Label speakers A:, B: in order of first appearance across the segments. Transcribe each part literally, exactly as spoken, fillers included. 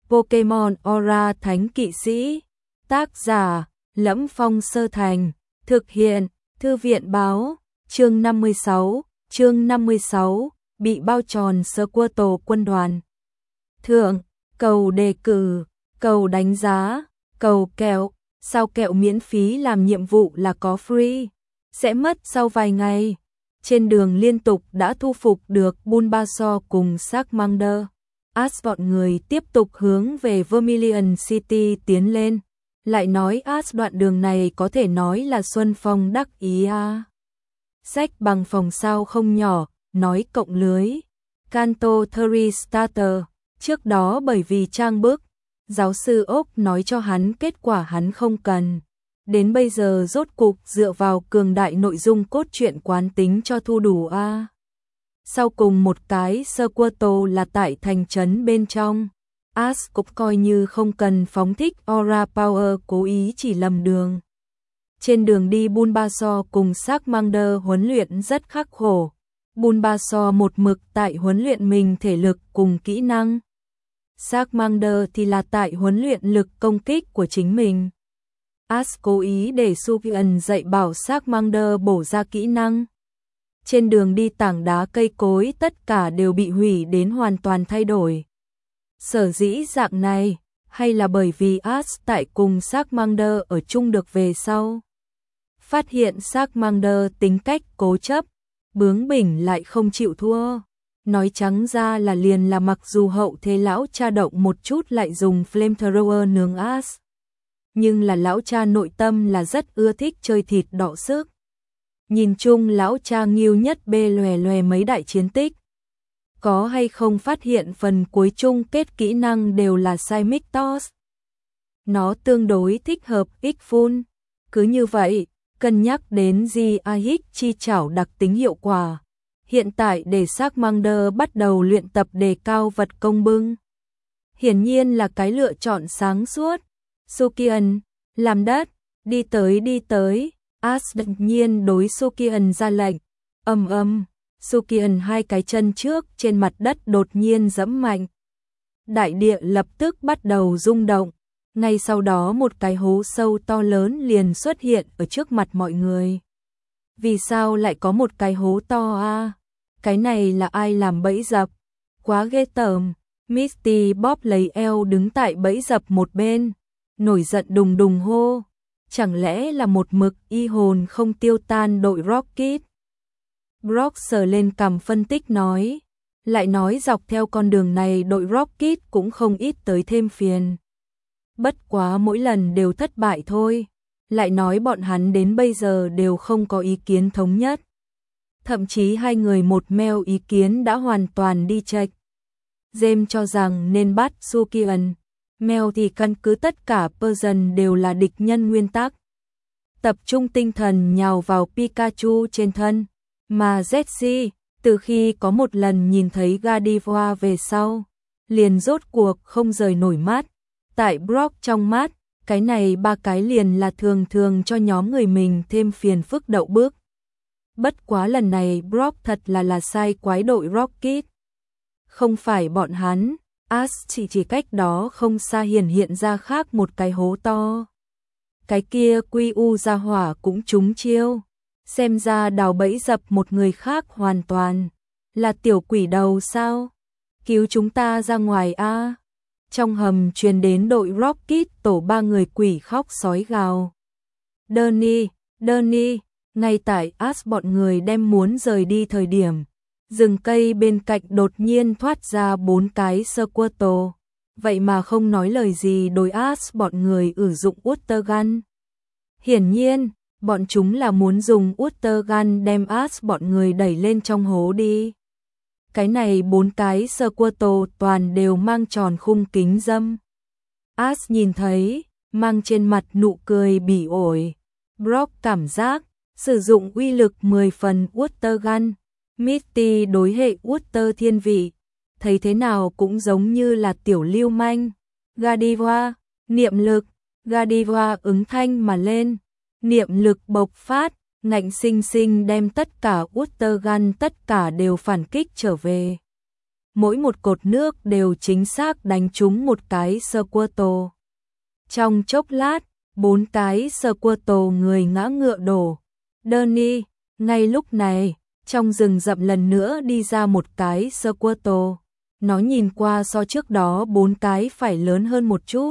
A: Pokemon Aura Thánh Kỵ Sĩ. Tác giả Lẫm Phong Sơ Thành. Thực hiện Thư viện Báo. Chương năm mươi sáu. Chương năm mươi sáu. Bị bao tròn Squirtle quân đoàn. Thượng, cầu đề cử, cầu đánh giá, cầu kẹo. Sao kẹo miễn phí làm nhiệm vụ là có free. Sẽ mất sau vài ngày. Trên đường liên tục đã thu phục được Bulbasaur cùng Charmander. Ash bọn người tiếp tục hướng về Vermilion City tiến lên. Lại nói Ash đoạn đường này có thể nói là Xuân Phong đắc ý a. Sách bằng phòng sao không nhỏ, nói cộng lưới. Kanto Theory Starter. Trước đó bởi vì trang bức, giáo sư Oak nói cho hắn kết quả hắn không cần. Đến bây giờ rốt cục dựa vào cường đại nội dung cốt truyện quán tính cho thu đủ a. Sau cùng một cái Squirtle là tại thành trấn bên trong. Ash cũng coi như không cần phóng thích Aura Power cố ý chỉ lầm đường. Trên đường đi Bulbasaur cùng Charmander huấn luyện rất khắc khổ. Bulbasaur một mực tại huấn luyện mình thể lực cùng kỹ năng. Charmander thì là tại huấn luyện lực công kích của chính mình. Ash cố ý để Sukian dạy bảo Charmander bổ ra kỹ năng. Trên đường đi tảng đá cây cối tất cả đều bị hủy đến hoàn toàn thay đổi. Sở dĩ dạng này, hay là bởi vì Ash tại cùng Charmander ở chung được về sau. Phát hiện Charmander tính cách cố chấp, bướng bỉnh lại không chịu thua. Nói trắng ra là liền là mặc dù hậu thế lão cha động một chút lại dùng flamethrower nướng Ash. Nhưng là lão cha nội tâm là rất ưa thích chơi thịt đọ sức. Nhìn chung lão cha nghiêu nhất bê lòe lòe mấy đại chiến tích. Có hay không phát hiện phần cuối chung kết kỹ năng đều là Seismic Toss. Nó tương đối thích hợp X-Full. Cứ như vậy, cân nhắc đến Di A Hích chi chảo đặc tính hiệu quả. Hiện tại để Charmander bắt đầu luyện tập đề cao vật công bưng. Hiển nhiên là cái lựa chọn sáng suốt. Sukian, làm đất, đi tới đi tới. Ash đột nhiên đối Sukian ra lệnh. Ầm ầm, Sukian hai cái chân trước trên mặt đất đột nhiên giẫm mạnh. Đại địa lập tức bắt đầu rung động. Ngay sau đó một cái hố sâu to lớn liền xuất hiện ở trước mặt mọi người. Vì sao lại có một cái hố to a? À? Cái này là ai làm bẫy dập? Quá ghê tởm. Misty bóp lấy eo đứng tại bẫy dập một bên, nổi giận đùng đùng hô. Chẳng lẽ là một mực y hồn không tiêu tan đội Rocket? Brock sờ lên cằm phân tích nói. Lại nói dọc theo con đường này đội Rocket cũng không ít tới thêm phiền. Bất quá mỗi lần đều thất bại thôi. Lại nói bọn hắn đến bây giờ đều không có ý kiến thống nhất. Thậm chí hai người một meo ý kiến đã hoàn toàn đi chệch. James cho rằng nên bắt Sukian. Mel thì căn cứ tất cả person đều là địch nhân nguyên tắc. Tập trung tinh thần nhào vào Pikachu trên thân. Mà Jessie, từ khi có một lần nhìn thấy Gardevoir về sau, liền rốt cuộc không rời nổi mắt. Tại Brock trong mắt, cái này ba cái liền là thường thường cho nhóm người mình thêm phiền phức đậu bước. Bất quá lần này Brock thật là là sai quái đội Rocket. Không phải bọn hắn, Ash chỉ chỉ cách đó không xa hiển hiện ra khác một cái hố to. Cái kia quy u ra hỏa cũng trúng chiêu. Xem ra đào bẫy dập một người khác hoàn toàn. Là tiểu quỷ đầu sao? Cứu chúng ta ra ngoài a. Trong hầm truyền đến đội Rocket tổ ba người quỷ khóc sói gào. Donnie, Donnie, ngay tại Ash bọn người đem muốn rời đi thời điểm. Rừng cây bên cạnh đột nhiên thoát ra bốn cái Squirtle. Vậy mà không nói lời gì đối Ash bọn người sử dụng Water Gun. Hiển nhiên, bọn chúng là muốn dùng Water Gun đem Ash bọn người đẩy lên trong hố đi. Cái này bốn cái Squirtle toàn đều mang tròn khung kính dâm. Ash nhìn thấy, mang trên mặt nụ cười bỉ ổi. Brock cảm giác, sử dụng uy lực mười phần Water Gun. Misty đối hệ Water thiên vị, thấy thế nào cũng giống như là tiểu lưu manh. Gardevoir, niệm lực, Gardevoir ứng thanh mà lên, niệm lực bộc phát, ngạnh sinh sinh đem tất cả Water Gun tất cả đều phản kích trở về. mỗi một cột nước đều chính xác đánh trúng một cái Squirtle. Trong chốc lát, bốn cái Squirtle người ngã ngựa đổ. Đợni, ngay lúc này, trong rừng rậm lần nữa đi ra một cái Squirtle. Nó nhìn qua so trước đó bốn cái phải lớn hơn một chút.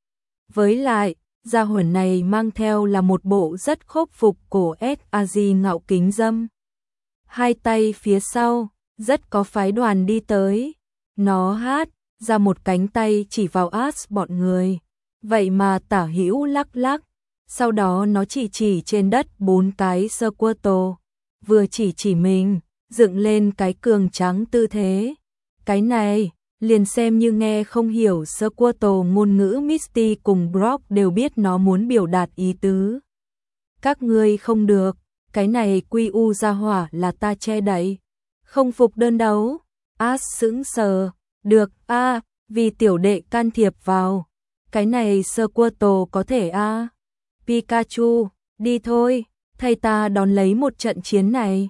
A: Với lại, gia hỏa này mang theo là một bộ rất khốc phục cổ ét a giê ngạo kính dâm. Hai tay phía sau, rất có phái đoàn đi tới. Nó hát ra một cánh tay chỉ vào Ash bọn người. Vậy mà tả hữu lắc lắc. Sau đó nó chỉ chỉ trên đất bốn cái Squirtle. Vừa chỉ chỉ mình, dựng lên cái cường tráng tư thế. Cái này, liền xem như nghe không hiểu Squirtle ngôn ngữ Misty cùng Brock đều biết nó muốn biểu đạt ý tứ. Các ngươi không được, cái này quy u ra hỏa là ta che đậy. Không phục đơn đấu. Ash sững sờ. Được, a à, vì tiểu đệ can thiệp vào. Cái này Squirtle có thể a à. Pikachu, đi thôi, thầy ta đón lấy một trận chiến này.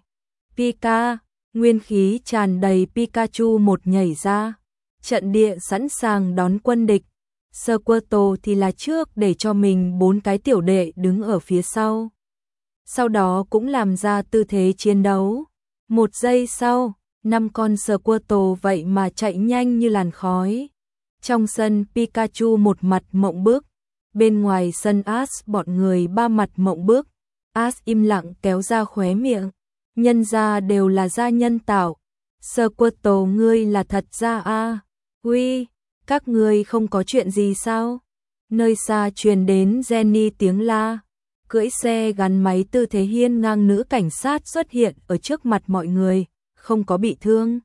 A: Pika, nguyên khí tràn đầy Pikachu một nhảy ra. Trận địa sẵn sàng đón quân địch. Squirtle thì là trước để cho mình bốn cái tiểu đệ đứng ở phía sau. Sau đó cũng làm ra tư thế chiến đấu. Một giây sau, năm con Squirtle vậy mà chạy nhanh như làn khói. Trong sân Pikachu một mặt mộng bức. Bên ngoài sân Ash bọn người ba mặt mộng bức. Ash im lặng kéo ra khóe miệng. Nhân ra đều là da nhân tạo. Squirtle ngươi là thật da a. Uy, các ngươi không có chuyện gì sao? Nơi xa truyền đến Jenny tiếng la. Cưỡi xe gắn máy tư thế hiên ngang nữ cảnh sát xuất hiện ở trước mặt mọi người, không có bị thương.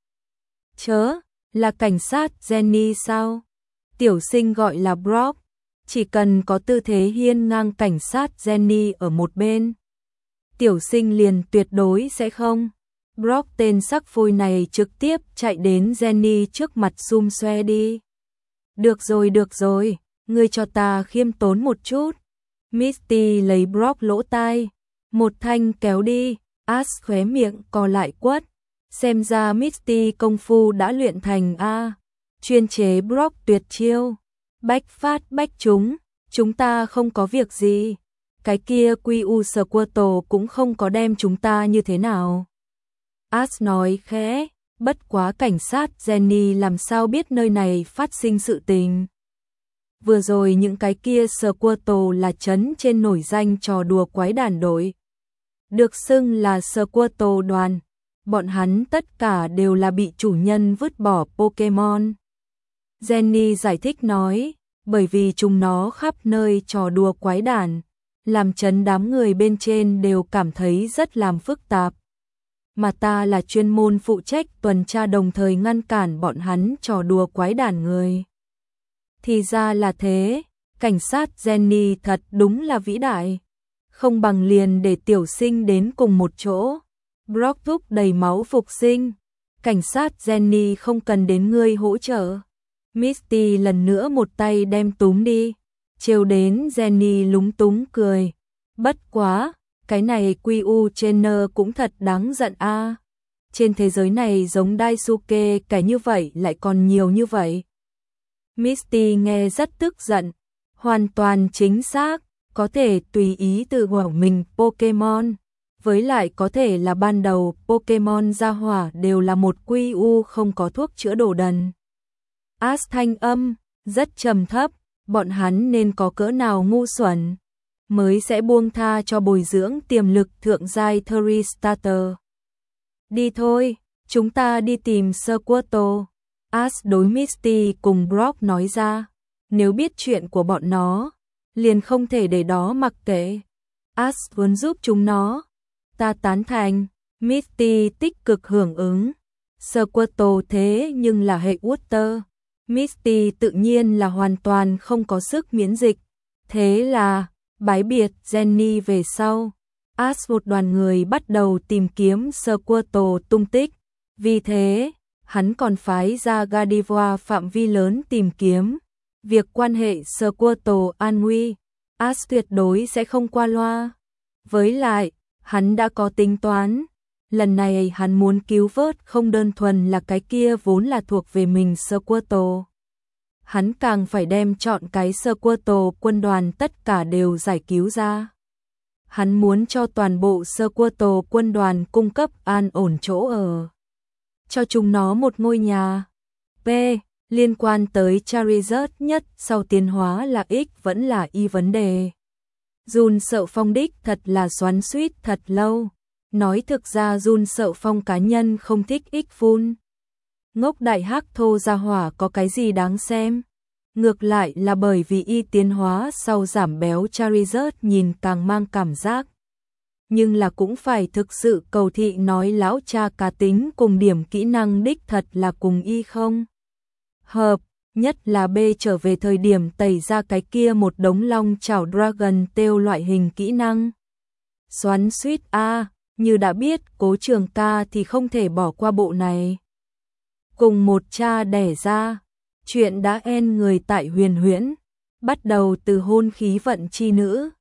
A: Chớ, là cảnh sát Jenny sao? Tiểu sinh gọi là Brock, chỉ cần có tư thế hiên ngang cảnh sát Jenny ở một bên. Tiểu sinh liền tuyệt đối sẽ không. Brock tên sắc phôi này trực tiếp chạy đến Jenny trước mặt xum xoe đi. Được rồi được rồi, ngươi cho ta khiêm tốn một chút. Misty lấy Brock lỗ tai, một thanh kéo đi. Ash khóe miệng co lại quất. Xem ra Misty công phu đã luyện thành a. Chuyên chế Brock tuyệt chiêu. Bách phát bách trúng, chúng ta không có việc gì. Cái kia quy u Squirtle cũng không có đem chúng ta như thế nào. Ash nói khẽ, bất quá cảnh sát Jenny làm sao biết nơi này phát sinh sự tình. Vừa rồi những cái kia Squirtle là trấn trên nổi danh trò đùa quái đản đội. Được xưng là Squirtle đoàn. Bọn hắn tất cả đều là bị chủ nhân vứt bỏ Pokemon. Jenny giải thích nói, bởi vì chúng nó khắp nơi trò đùa quái đản, làm chấn đám người bên trên đều cảm thấy rất làm phức tạp. Mà ta là chuyên môn phụ trách tuần tra đồng thời ngăn cản bọn hắn trò đùa quái đản người. Thì ra là thế, cảnh sát Jenny thật đúng là vĩ đại. Không bằng liền để tiểu sinh đến cùng một chỗ. Brock thúc đầy máu phục sinh. Cảnh sát Jenny không cần đến ngươi hỗ trợ. Misty lần nữa một tay đem túm đi. Trêu đến Jenny lúng túng cười. Bất quá, cái này quy u trainer cũng thật đáng giận a. À. Trên thế giới này giống Daisuke kẻ như vậy lại còn nhiều như vậy. Misty nghe rất tức giận. Hoàn toàn chính xác, có thể tùy ý tự hỏa mình Pokemon. Với lại có thể là ban đầu Pokemon ra hỏa đều là một quy u không có thuốc chữa đồ đần. Ash thanh âm, rất trầm thấp, bọn hắn nên có cỡ nào ngu xuẩn, mới sẽ buông tha cho bồi dưỡng tiềm lực thượng giai Thirty Starter. Đi thôi, chúng ta đi tìm Squirtle. Ash đối Misty cùng Brock nói ra, nếu biết chuyện của bọn nó, liền không thể để đó mặc kệ. Ash muốn giúp chúng nó. Ta tán thành. Misty tích cực hưởng ứng. Squirtle thế nhưng là hệ Water. Misty tự nhiên là hoàn toàn không có sức miễn dịch. Thế là, bái biệt Jenny về sau. Ash một đoàn người bắt đầu tìm kiếm Squirtle tung tích. Vì thế, hắn còn phái ra Gardevoir phạm vi lớn tìm kiếm. Việc quan hệ Squirtle an nguy, Ash tuyệt đối sẽ không qua loa. Với lại, hắn đã có tính toán. Lần này hắn muốn cứu vớt không đơn thuần là cái kia vốn là thuộc về mình Squirtle. Hắn càng phải đem chọn cái Squirtle quân đoàn tất cả đều giải cứu ra. Hắn muốn cho toàn bộ Squirtle quân đoàn cung cấp an ổn chỗ ở. Cho chúng nó một ngôi nhà. P. Liên quan tới Charizard nhất sau tiến hóa là X vẫn là Y vấn đề. Jun Sợ Phong đích thật là xoắn xuýt thật lâu. Nói thực ra Jun Sợ Phong cá nhân không thích X Full. Ngốc đại hắc thô gia hỏa có cái gì đáng xem. Ngược lại là bởi vì Y tiến hóa sau giảm béo Charizard nhìn càng mang cảm giác. Nhưng là cũng phải thực sự cầu thị nói lão cha cá tính cùng điểm kỹ năng đích thật là cùng Y không hợp, nhất là B trở về thời điểm tẩy ra cái kia một đống long chảo Dragon Tail loại hình kỹ năng. Xoắn suýt a, như đã biết Cố Trường Ca thì không thể bỏ qua bộ này. Cùng một cha đẻ ra, chuyện đã en người tại Huyền Huyễn, bắt đầu từ hôn khí vận chi nữ.